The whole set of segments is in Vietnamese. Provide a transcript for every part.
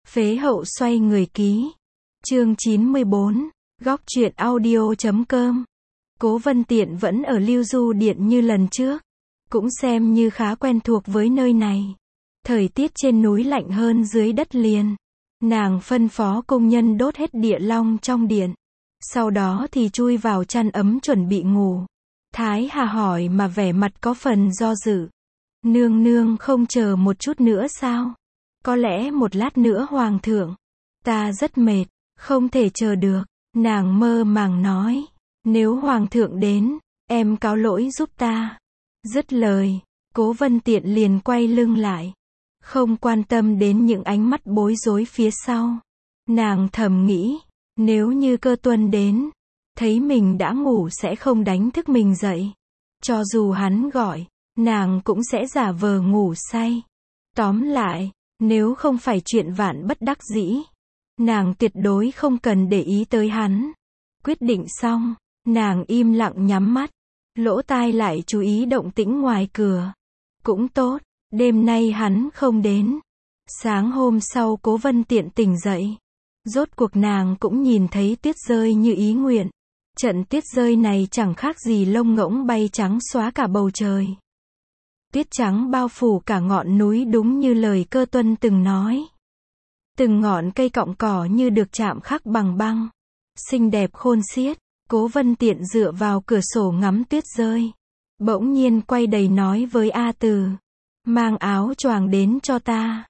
Phế hậu xoay người ký. Chương 94, góc truyện audio.com. Cố Vân Tiện vẫn ở Lưu Du Điện như lần trước. Cũng xem như khá quen thuộc với nơi này. Thời tiết trên núi lạnh hơn dưới đất liền. Nàng phân phó công nhân đốt hết địa long trong điện. Sau đó thì chui vào chăn ấm chuẩn bị ngủ. Thái Hà hỏi mà vẻ mặt có phần do dự. Nương nương không chờ một chút nữa sao? Có lẽ một lát nữa hoàng thượng. Ta rất mệt, không thể chờ được. Nàng mơ màng nói. Nếu hoàng thượng đến, em cáo lỗi giúp ta. Dứt lời, Cố Vân Tiện liền quay lưng lại. Không quan tâm đến những ánh mắt bối rối phía sau. Nàng thầm nghĩ, nếu như Cơ Tuân đến, thấy mình đã ngủ sẽ không đánh thức mình dậy. Cho dù hắn gọi, nàng cũng sẽ giả vờ ngủ say. Tóm lại, nếu không phải chuyện vạn bất đắc dĩ, nàng tuyệt đối không cần để ý tới hắn. Quyết định xong, nàng im lặng nhắm mắt, lỗ tai lại chú ý động tĩnh ngoài cửa. Cũng tốt, đêm nay hắn không đến. Sáng hôm sau Cố Vân Tiện tỉnh dậy. Rốt cuộc nàng cũng nhìn thấy tuyết rơi như ý nguyện. Trận tuyết rơi này chẳng khác gì lông ngỗng bay trắng xóa cả bầu trời. Tuyết trắng bao phủ cả ngọn núi đúng như lời Cơ Tuân từng nói. Từng ngọn cây cọng cỏ như được chạm khắc bằng băng. Xinh đẹp khôn xiết. Cố Vân Tiện dựa vào cửa sổ ngắm tuyết rơi. Bỗng nhiên quay đầy nói với A Từ. Mang áo choàng đến cho ta.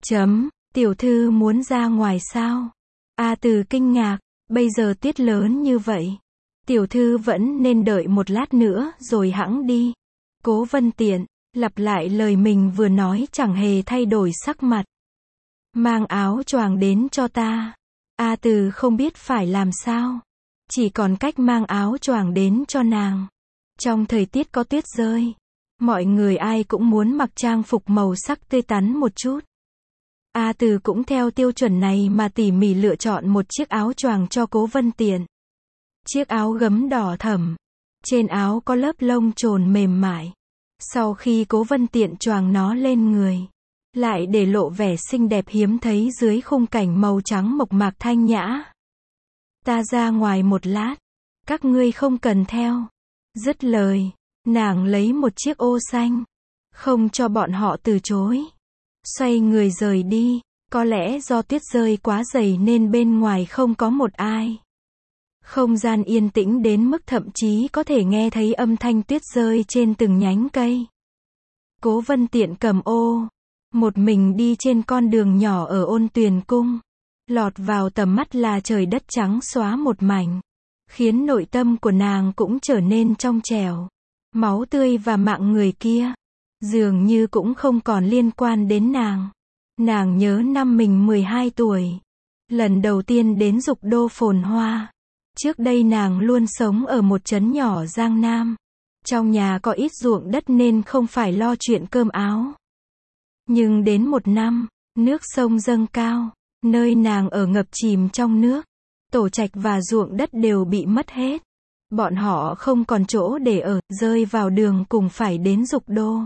Tiểu thư muốn ra ngoài sao? A Từ kinh ngạc. Bây giờ tuyết lớn như vậy. Tiểu thư vẫn nên đợi một lát nữa rồi hẵng đi. Cố Vân Tiện lặp lại lời mình vừa nói chẳng hề thay đổi sắc mặt. Mang áo choàng đến cho ta. A Từ không biết phải làm sao. Chỉ còn cách mang áo choàng đến cho nàng. Trong thời tiết có tuyết rơi, mọi người ai cũng muốn mặc trang phục màu sắc tươi tắn một chút. A Từ cũng theo tiêu chuẩn này mà tỉ mỉ lựa chọn một chiếc áo choàng cho Cố Vân Tiện. Chiếc áo gấm đỏ thẫm. Trên áo có lớp lông trồn mềm mại. Sau khi Cố Vân Tiện choàng nó lên người, lại để lộ vẻ xinh đẹp hiếm thấy dưới khung cảnh màu trắng mộc mạc thanh nhã. Ta ra ngoài một lát, các ngươi không cần theo. Dứt lời, nàng lấy một chiếc ô xanh, không cho bọn họ từ chối. Xoay người rời đi, có lẽ do tuyết rơi quá dày nên bên ngoài không có một ai. Không gian yên tĩnh đến mức thậm chí có thể nghe thấy âm thanh tuyết rơi trên từng nhánh cây. Cố Vân Tiện cầm ô, một mình đi trên con đường nhỏ ở Ôn Tuyền Cung. Lọt vào tầm mắt là trời đất trắng xóa một mảnh, khiến nội tâm của nàng cũng trở nên trong trẻo. Máu tươi và mạng người kia, dường như cũng không còn liên quan đến nàng. Nàng nhớ năm mình 12 tuổi, lần đầu tiên đến Dục Đô phồn hoa. Trước đây nàng luôn sống ở một trấn nhỏ Giang Nam. Trong nhà có ít ruộng đất nên không phải lo chuyện cơm áo. Nhưng đến một năm, nước sông dâng cao, nơi nàng ở ngập chìm trong nước. Tổ trạch và ruộng đất đều bị mất hết. Bọn họ không còn chỗ để ở, rơi vào đường cùng phải đến Dục Đô.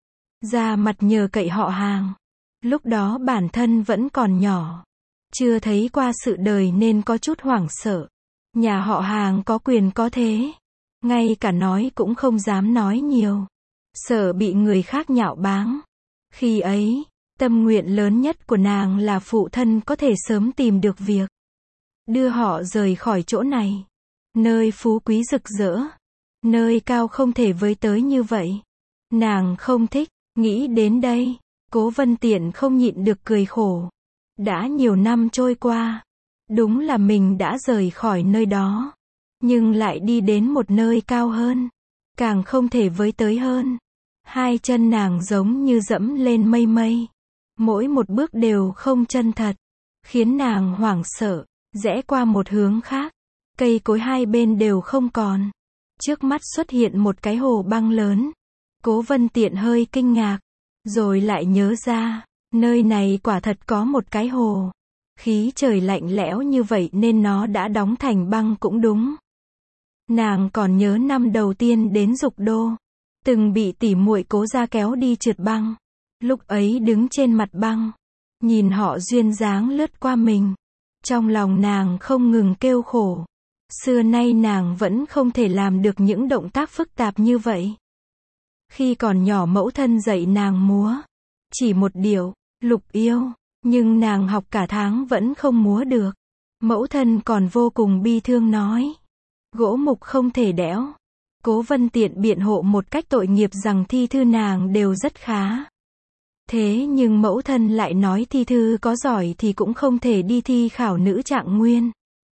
Ra mặt nhờ cậy họ hàng. Lúc đó bản thân vẫn còn nhỏ, chưa thấy qua sự đời nên có chút hoảng sợ. Nhà họ hàng có quyền có thế, ngay cả nói cũng không dám nói nhiều, sợ bị người khác nhạo báng. Khi ấy, tâm nguyện lớn nhất của nàng là phụ thân có thể sớm tìm được việc, đưa họ rời khỏi chỗ này. Nơi phú quý rực rỡ, nơi cao không thể với tới như vậy. Nàng không thích. Nghĩ đến đây, Cố Vân Tiện không nhịn được cười khổ. Đã nhiều năm trôi qua, đúng là mình đã rời khỏi nơi đó, nhưng lại đi đến một nơi cao hơn, càng không thể với tới hơn. Hai chân nàng giống như dẫm lên mây mây, mỗi một bước đều không chân thật, khiến nàng hoảng sợ. Rẽ qua một hướng khác, cây cối hai bên đều không còn. Trước mắt xuất hiện một cái hồ băng lớn. Cố Vân Tiện hơi kinh ngạc, rồi lại nhớ ra, nơi này quả thật có một cái hồ. Khí trời lạnh lẽo như vậy nên nó đã đóng thành băng cũng đúng. Nàng còn nhớ năm đầu tiên đến Dục Đô, từng bị tỉ muội Cố gia kéo đi trượt băng. Lúc ấy đứng trên mặt băng, Nhìn họ duyên dáng lướt qua mình. Trong lòng nàng không ngừng kêu khổ. Xưa nay nàng vẫn không thể làm được những động tác phức tạp như vậy. Khi còn nhỏ mẫu thân dạy nàng múa. Chỉ một điệu, Lục Yêu. Nhưng nàng học cả tháng vẫn không múa được. Mẫu thân còn vô cùng bi thương nói. Gỗ mục không thể đẽo. Cố Vân Tiện biện hộ một cách tội nghiệp rằng thi thư nàng đều rất khá. Thế nhưng mẫu thân lại nói thi thư có giỏi thì cũng không thể đi thi khảo nữ trạng nguyên.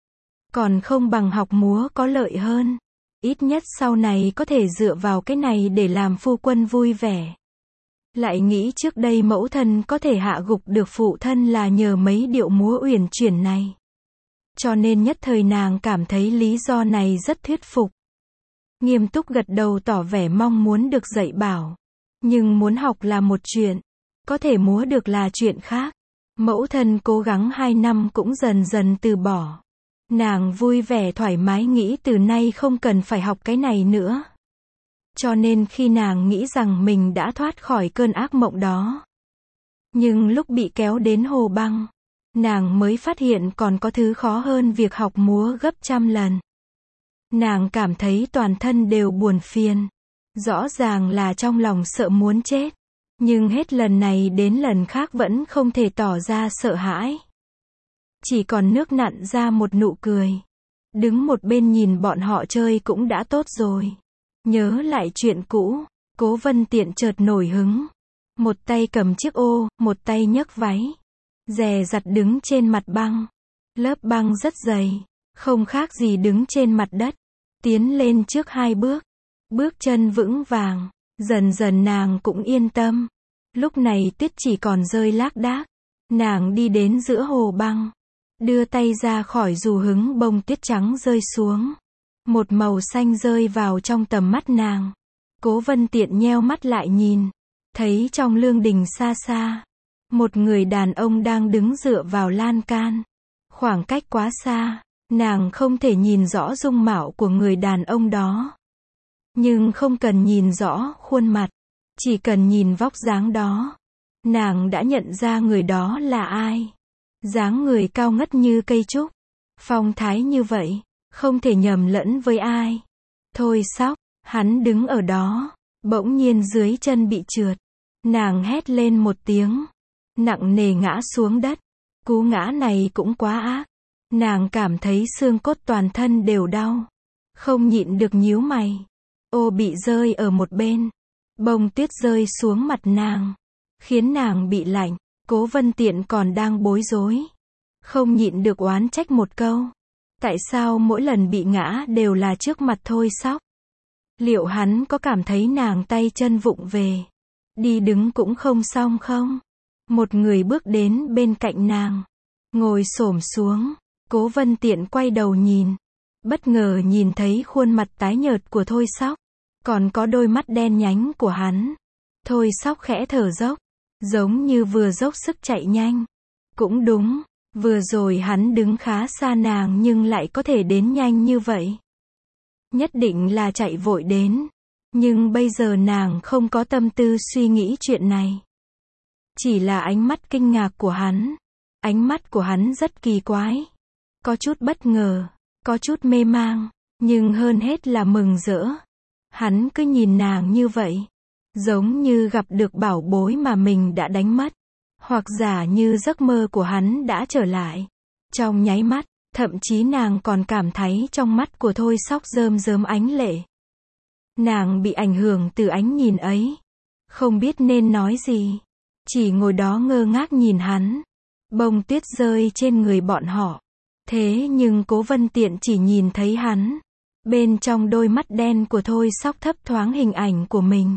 Còn không bằng học múa có lợi hơn. Ít nhất sau này có thể dựa vào cái này để làm phu quân vui vẻ. Lại nghĩ trước đây mẫu thân có thể hạ gục được phụ thân là nhờ mấy điệu múa uyển chuyển này. Cho nên nhất thời nàng cảm thấy lý do này rất thuyết phục. Nghiêm túc gật đầu tỏ vẻ mong muốn được dạy bảo. Nhưng muốn học là một chuyện. Có thể múa được là chuyện khác. Mẫu thân cố gắng 2 năm cũng dần dần từ bỏ. Nàng vui vẻ thoải mái nghĩ từ nay không cần phải học cái này nữa. Cho nên khi nàng nghĩ rằng mình đã thoát khỏi cơn ác mộng đó. Nhưng lúc bị kéo đến hồ băng, nàng mới phát hiện còn có thứ khó hơn việc học múa gấp trăm lần. Nàng cảm thấy toàn thân đều buồn phiền. Rõ ràng là trong lòng sợ muốn chết. Nhưng hết lần này đến lần khác vẫn không thể tỏ ra sợ hãi. Chỉ còn nước nặn ra một nụ cười. Đứng một bên nhìn bọn họ chơi cũng đã tốt rồi. Nhớ lại chuyện cũ, Cố Vân Tiện chợt nổi hứng. Một tay cầm chiếc ô, một tay nhấc váy. Dè dặt đứng trên mặt băng. Lớp băng rất dày, không khác gì đứng trên mặt đất. Tiến lên trước 2 bước. Bước chân vững vàng. Dần dần nàng cũng yên tâm. Lúc này tuyết chỉ còn rơi lác đác. Nàng đi đến giữa hồ băng. Đưa tay ra khỏi dù hứng bông tuyết trắng rơi xuống. Một màu xanh rơi vào trong tầm mắt nàng. Cố Vân Tiện nheo mắt lại nhìn. Thấy trong lương đình xa xa. Một người đàn ông đang đứng dựa vào lan can. Khoảng cách quá xa. Nàng không thể nhìn rõ dung mạo của người đàn ông đó. Nhưng không cần nhìn rõ khuôn mặt. Chỉ cần nhìn vóc dáng đó. Nàng đã nhận ra người đó là ai. Dáng người cao ngất như cây trúc. Phong thái như vậy. Không thể nhầm lẫn với ai. Thôi Sóc. Hắn đứng ở đó. Bỗng nhiên dưới chân bị trượt. Nàng hét lên một tiếng. Nặng nề ngã xuống đất. Cú ngã này cũng quá ác. Nàng cảm thấy xương cốt toàn thân đều đau. Không nhịn được nhíu mày. Ô bị rơi ở một bên. Bông tuyết rơi xuống mặt nàng. Khiến nàng bị lạnh. Cố Vân Tiện còn đang bối rối. Không nhịn được oán trách một câu. Tại sao mỗi lần bị ngã đều là trước mặt Thôi Sóc? Liệu hắn có cảm thấy nàng tay chân vụng về? Đi đứng cũng không xong không? Một người bước đến bên cạnh nàng. Ngồi xổm xuống. Cố Vân Tiện quay đầu nhìn. Bất ngờ nhìn thấy khuôn mặt tái nhợt của Thôi Sóc. Còn có đôi mắt đen nhánh của hắn. Thôi Sóc khẽ thở dốc. Giống như vừa dốc sức chạy nhanh. Cũng đúng. Vừa rồi hắn đứng khá xa nàng nhưng lại có thể đến nhanh như vậy. Nhất định là chạy vội đến. Nhưng bây giờ nàng không có tâm tư suy nghĩ chuyện này. Chỉ là ánh mắt kinh ngạc của hắn. Ánh mắt của hắn rất kỳ quái. Có chút bất ngờ. Có chút mê mang. Nhưng hơn hết là mừng rỡ. Hắn cứ nhìn nàng như vậy. Giống như gặp được bảo bối mà mình đã đánh mất. Hoặc giả như giấc mơ của hắn đã trở lại. Trong nháy mắt, thậm chí nàng còn cảm thấy trong mắt của Thôi Sóc rơm rớm ánh lệ. Nàng bị ảnh hưởng từ ánh nhìn ấy. Không biết nên nói gì. Chỉ ngồi đó ngơ ngác nhìn hắn. Bông tuyết rơi trên người bọn họ. Thế nhưng Cố Vân Tiện chỉ nhìn thấy hắn. Bên trong đôi mắt đen của Thôi Sóc thấp thoáng hình ảnh của mình.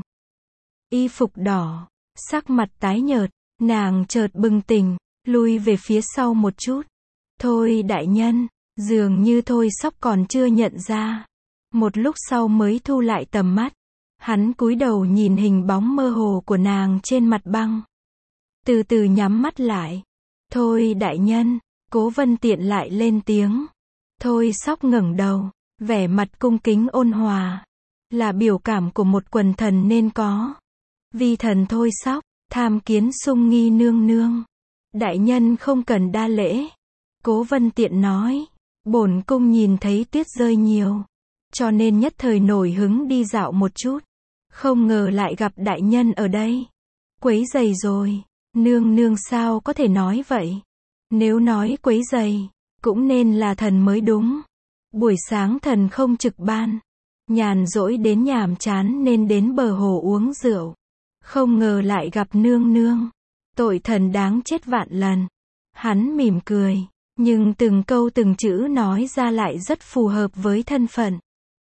Y phục đỏ. Sắc mặt tái nhợt. Nàng chợt bừng tỉnh. Lui về phía sau một chút. Thôi đại nhân. Dường như Thôi Sóc còn chưa nhận ra. Một lúc sau mới thu lại tầm mắt. Hắn cúi đầu nhìn hình bóng mơ hồ của nàng trên mặt băng. Từ từ nhắm mắt lại. Thôi đại nhân. Cố Vân Tiện lại lên tiếng. Thôi Sóc ngẩng đầu. Vẻ mặt cung kính ôn hòa. Là biểu cảm của một quần thần nên có. Vi thần Thôi Sóc. Tham kiến Sung Nghi nương nương. Đại nhân không cần đa lễ. Cố Vân Tiện nói. Bổn cung nhìn thấy tuyết rơi nhiều, cho nên nhất thời nổi hứng đi dạo một chút. Không ngờ lại gặp đại nhân ở đây. Quấy rầy rồi. Nương nương sao có thể nói vậy? Nếu nói quấy rầy, cũng nên là thần mới đúng. Buổi sáng thần không trực ban, nhàn rỗi đến nhàm chán nên đến bờ hồ uống rượu. Không ngờ lại gặp nương nương. Tội thần đáng chết vạn lần. Hắn mỉm cười, nhưng từng câu từng chữ nói ra lại rất phù hợp với thân phận.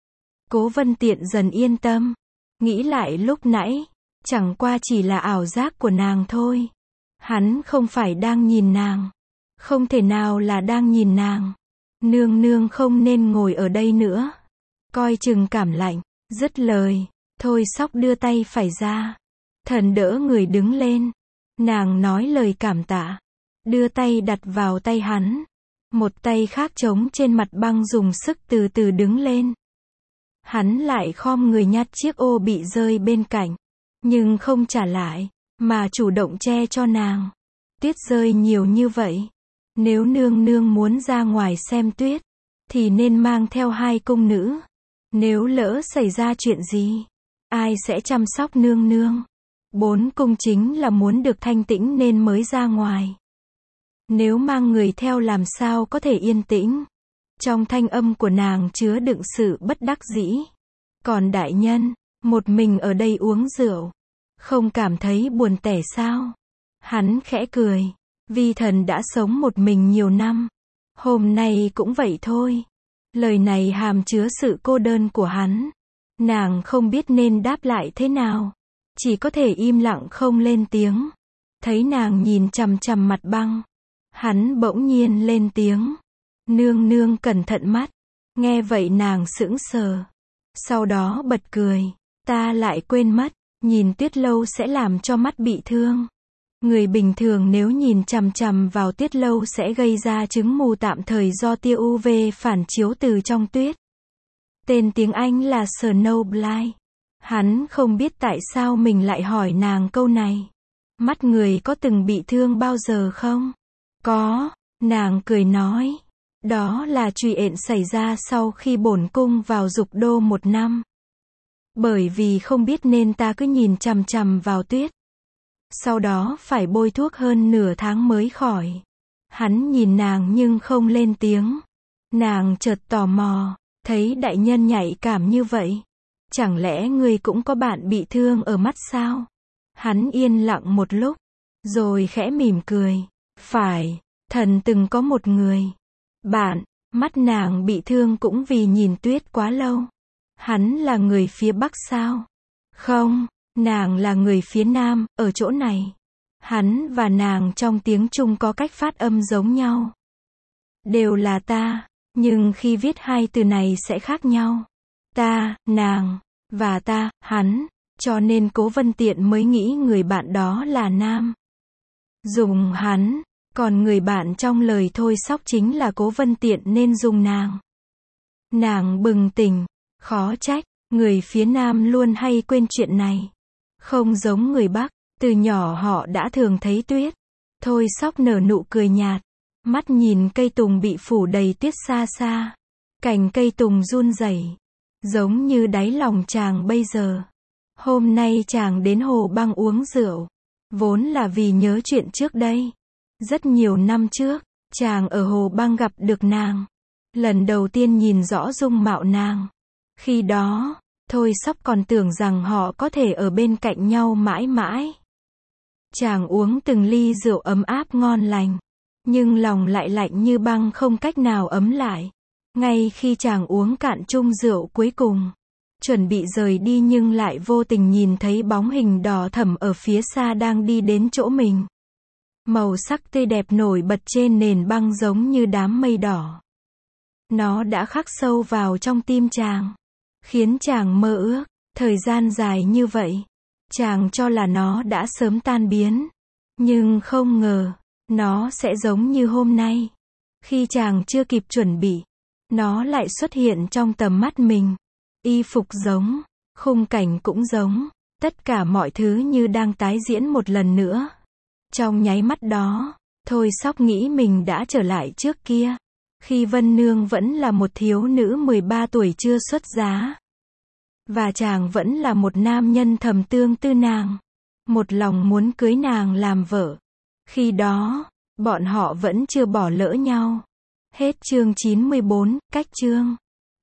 Cố Vân Tiện dần yên tâm. Nghĩ lại lúc nãy, chẳng qua chỉ là ảo giác của nàng thôi. Hắn không phải đang nhìn nàng. Không thể nào là đang nhìn nàng. Nương nương không nên ngồi ở đây nữa. Coi chừng cảm lạnh. Dứt lời, Thôi Sóc đưa tay phải ra. Thần đỡ người đứng lên. Nàng nói lời cảm tạ. Đưa tay đặt vào tay hắn. Một tay khác chống trên mặt băng dùng sức từ từ đứng lên. Hắn lại khom người nhặt chiếc ô bị rơi bên cạnh. Nhưng không trả lại, mà chủ động che cho nàng. Tuyết rơi nhiều như vậy. Nếu nương nương muốn ra ngoài xem tuyết, thì nên mang theo 2 cung nữ. Nếu lỡ xảy ra chuyện gì, ai sẽ chăm sóc nương nương? 4 cung chính là muốn được thanh tĩnh nên mới ra ngoài. Nếu mang người theo làm sao có thể yên tĩnh? Trong thanh âm của nàng chứa đựng sự bất đắc dĩ. Còn đại nhân, một mình ở đây uống rượu, không cảm thấy buồn tẻ sao? Hắn khẽ cười. Vi thần đã sống một mình nhiều năm. Hôm nay cũng vậy thôi. Lời này hàm chứa sự cô đơn của hắn. Nàng không biết nên đáp lại thế nào. Chỉ có thể im lặng không lên tiếng. Thấy nàng nhìn chằm chằm mặt băng. Hắn bỗng nhiên lên tiếng. Nương nương cẩn thận mắt. Nghe vậy nàng sững sờ. Sau đó bật cười. Ta lại quên mất. Nhìn tuyết lâu sẽ làm cho mắt bị thương. Người bình thường nếu nhìn chằm chằm vào tuyết lâu sẽ gây ra chứng mù tạm thời do tia UV phản chiếu từ trong tuyết. Tên tiếng Anh là Snowblind. Hắn không biết tại sao mình lại hỏi nàng câu này. Mắt người có từng bị thương bao giờ không? Có, nàng cười nói. Đó là chuyện xảy ra sau khi bổn cung vào Dục Đô 1 năm. Bởi vì không biết nên ta cứ nhìn chằm chằm vào tuyết. Sau đó phải bôi thuốc hơn nửa tháng mới khỏi. Hắn nhìn nàng nhưng không lên tiếng. Nàng chợt tò mò, thấy đại nhân nhạy cảm như vậy. Chẳng lẽ ngươi cũng có bạn bị thương ở mắt sao? Hắn yên lặng một lúc, rồi khẽ mỉm cười. Phải, thần từng có một người bạn, mắt nàng bị thương cũng vì nhìn tuyết quá lâu. Hắn là người phía Bắc sao? Không. Nàng là người phía Nam, ở chỗ này. Hắn và nàng trong tiếng Trung có cách phát âm giống nhau. Đều là ta, nhưng khi viết 2 từ này sẽ khác nhau. Ta, nàng, và ta, hắn, cho nên Cố Vân Tiện mới nghĩ người bạn đó là nam. Dùng hắn, còn người bạn trong lời Thôi Sóc chính là Cố Vân Tiện nên dùng nàng. Nàng bừng tỉnh, khó trách, người phía Nam luôn hay quên chuyện này. Không giống người Bắc, từ nhỏ họ đã thường thấy tuyết. Thôi Sóc nở nụ cười nhạt, mắt nhìn cây tùng bị phủ đầy tuyết xa xa. Cành cây tùng run rẩy, giống như đáy lòng chàng bây giờ. Hôm nay chàng đến hồ băng uống rượu, vốn là vì nhớ chuyện trước đây. Rất nhiều năm trước, chàng ở hồ băng gặp được nàng. Lần đầu tiên nhìn rõ dung mạo nàng. Khi đó, Thôi Sóc còn tưởng rằng họ có thể ở bên cạnh nhau mãi mãi. Chàng uống từng ly rượu ấm áp ngon lành, nhưng lòng lại lạnh như băng không cách nào ấm lại. Ngay khi chàng uống cạn chung rượu cuối cùng, chuẩn bị rời đi nhưng lại vô tình nhìn thấy bóng hình đỏ thẫm ở phía xa đang đi đến chỗ mình. Màu sắc tươi đẹp nổi bật trên nền băng giống như đám mây đỏ. Nó đã khắc sâu vào trong tim chàng, khiến chàng mơ ước, thời gian dài như vậy, chàng cho là nó đã sớm tan biến. Nhưng không ngờ, nó sẽ giống như hôm nay. Khi chàng chưa kịp chuẩn bị, nó lại xuất hiện trong tầm mắt mình. Y phục giống, khung cảnh cũng giống, tất cả mọi thứ như đang tái diễn một lần nữa. Trong nháy mắt đó, Thôi Sóc nghĩ mình đã trở lại trước kia. Khi Vân Nương vẫn là một thiếu nữ 13 tuổi chưa xuất giá. Và chàng vẫn là một nam nhân thầm tương tư nàng. Một lòng muốn cưới nàng làm vợ. Khi đó, bọn họ vẫn chưa bỏ lỡ nhau. Hết chương 94, cách chương.